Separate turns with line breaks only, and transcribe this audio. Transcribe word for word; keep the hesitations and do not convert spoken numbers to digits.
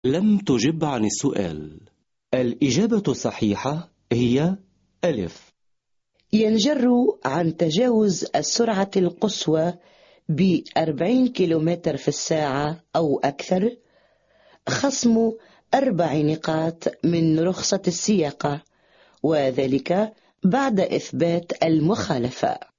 لم تجب عن السؤال. الإجابة الصحيحة هي ألف.
ينجر عن تجاوز السرعة القصوى بأربعين كيلومتر في الساعة أو أكثر خصم أربع نقاط من رخصة السياقة، وذلك بعد إثبات المخالفة.